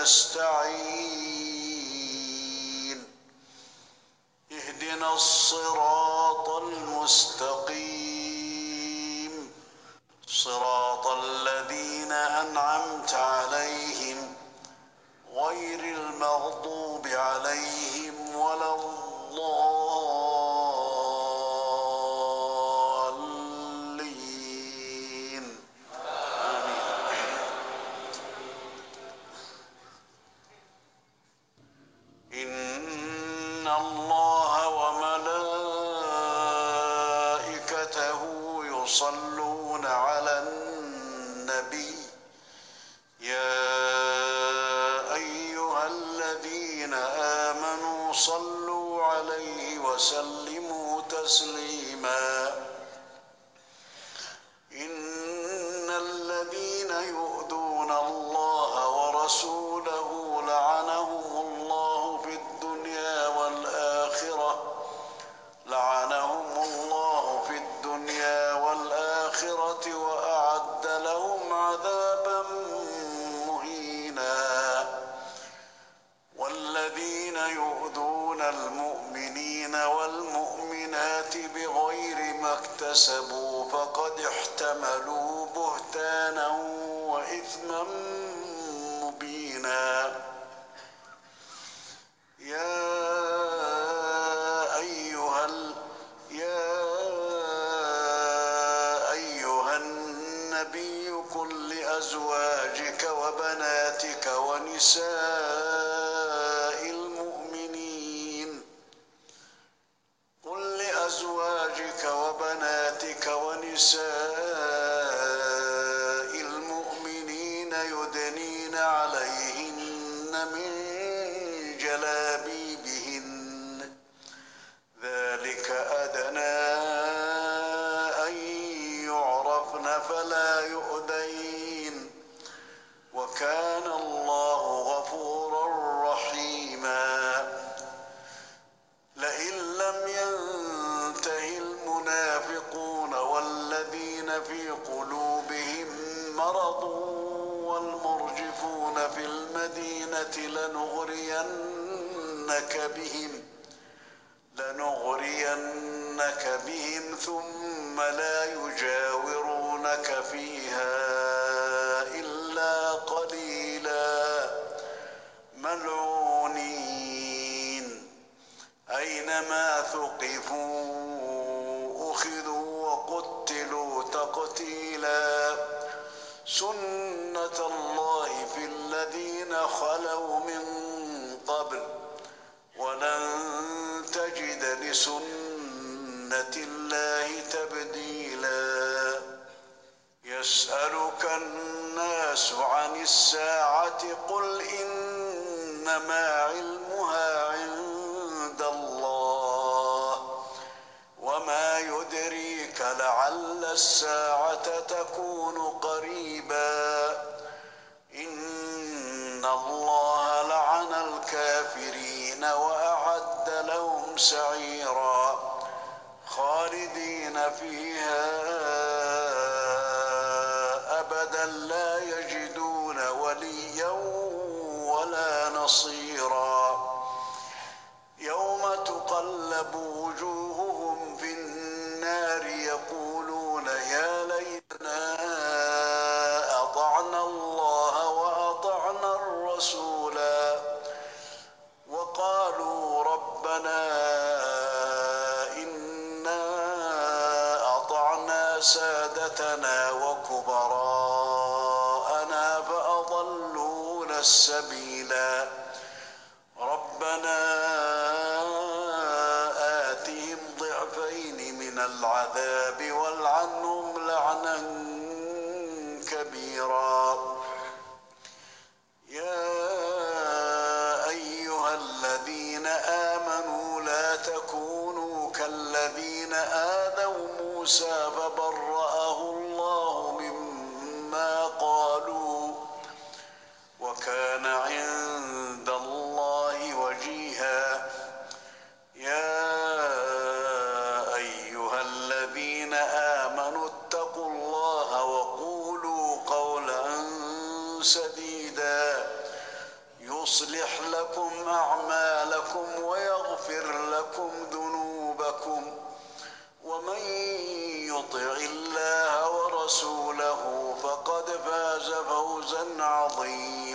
نستعين اهدنا الصراط المستقيم صراط الذين أنعمت عليهم غير المغضوب عليهم ولا الضالين آمين. إن الله وملائكته يصلون على النبي يا أيها الذين آمنوا صلوا عليه وسلموا تسليما إن الذين يؤذون الله ورسوله لعنهم الله في الدنيا والآخرة وأعد لهم عذابا مهينا والذين يؤذون المؤمنين والمؤمنات بغير ما اكتسبوا فقد احتملوا بهتانا وإثما مبينا يا أيها النبي قل لأزواجك وبناتك ونساء المؤمنين يدنين عليهن من جلابيبهن ذلك أدنى أن يعرفن فلا يؤذين وكان الله غفورا رحيما لئن لم ينته المنافقون والذين في قلوبهم مرض والمرجفون في المدينة لنغرينك بهم ثم لا يجاورونك فيها إلا قليلا ملعونين أينما ثقفوا أخذوا وقتلوا تقتيلا سنة الله في الذين خلوا من قبل ولن تجد لسنة الله تبديلا يسألك الناس عن الساعة قل إنما علمها عند الله وما يدريك لعل الساعة تكون قريبا إن الله لعن الكافرين وأعد لهم سعيرا خالدين فيها أبدا لا يجدون وليا ولا نصيرا يوم تقلب وجوههم في النار يقولون يا ليتنا أطعنا الله وأطعنا الرسولا وقالوا ربنا إنا أطعنا سادتنا وكبراءنا فأضلونا السبيلا ربنا آتهم ضعفين من العذاب والعنهم لعنا كبيرا يا أيها الذين آمنوا لا تكونوا كالذين آذوا موسى فبرأه الله مما قالوا وكان عند الله وجيها يا أيها الذين آمنوا اتقوا الله وقولوا قولا سديدا لكم ذنوبكم ومن يطع الله ورسوله فقد فاز فوزا عظيما.